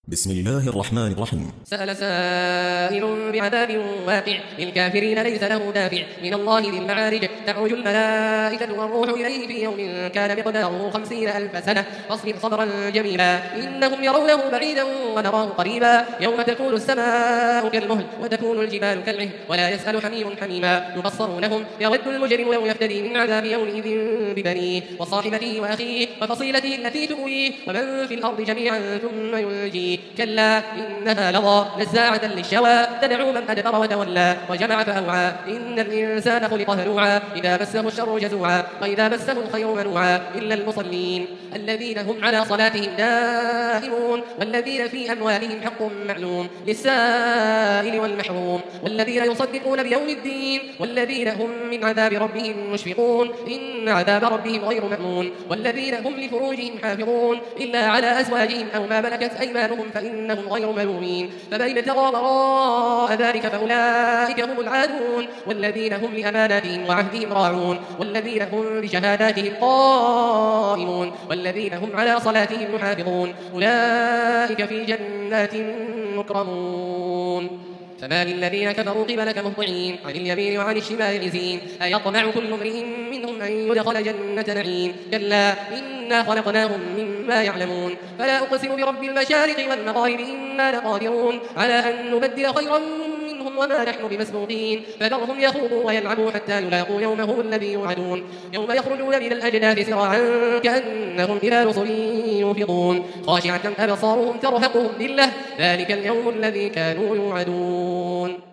بسم الله الرحمن الرحيم. سأل سائل بعذاب واقع للكافرين ليس له دافع من الله ذي المعارج تعرج الملائكة والروح إليه في يوم كان مقداره 50,000 سنة فاصبر صبرا جميلا إنهم يرونه بعيدا ونراه قريبا يوم تكون السماء كالمهل وتكون الجبال كالعهن ولا يسأل حميم حميما يبصرونهم يود المجرم يوم يفتدي من عذاب يومئذ ببنيه وصاحبته وأخيه وفصيلته التي تؤويه ومن في الأرض جميعا ثم ينجيه كلا إنها لظى نزاعة للشوى تدعو من أدبر وتولى وجمع فأوعى إن الإنسان خلق هلوعا إذا مسه الشر جزوعا وإذا مسه الخير منوعا إلا المصلين الذين هم على صلاتهم دائمون والذين في أموالهم حق معلوم للسائل والمحروم والذين يصدقون بيوم الدين والذين هم من عذاب ربهم مشفقون إن عذاب ربهم غير مأمون والذين هم لفروجهم حافظون إلا على أزواجهم أو ما ملكت أيمانهم فإنهم غير ملومين فمن ابتغى وراء ذلك فأولئك هم العادون والذين هم لأماناتهم وعهدهم راعون والذين هم بشهاداتهم قائمون والذين هم على صلاتهم محافظون أولئك في جنات مكرمون فما للذين كفروا قبلك مهطعين عن اليمين وعن الشمال عزين أيطمع كل امرئ منهم أن يدخل جنة نعيم كلا إنا خلقناهم مما يعلمون فلا أقسم برب المشارق والمغارب إنا لقادرون على أن نبدل خيرا منهم وما نحن بمسبوقين فذرهم يخوضوا ويلعبوا حتى يلاقوا يومهم الذي يوعدون يوم يخرجون من الأجداث سراعا كأنهم إلى نصر يوفضون خاشعة أبصارهم ترهقهم ذلة ذلك اليوم الذي كانوا يوعدون